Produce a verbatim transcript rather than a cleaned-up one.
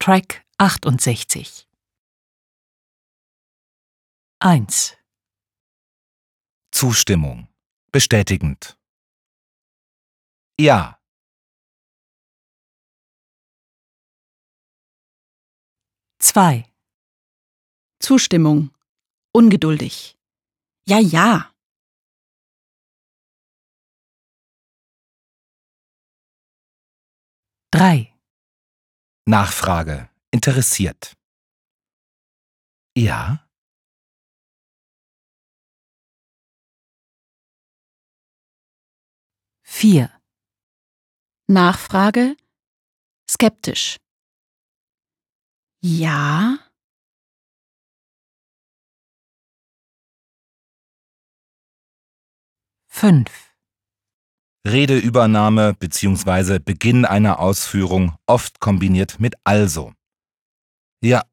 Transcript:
Track achtundsechzig. eins. Zustimmung. Bestätigend. Ja. zwei. Zustimmung. Ungeduldig. Ja, ja. drei. Nachfrage. Interessiert. Ja. vier. Nachfrage. Skeptisch. Ja. fünf. Redeübernahme bzw. Beginn einer Ausführung oft kombiniert mit also. Ja.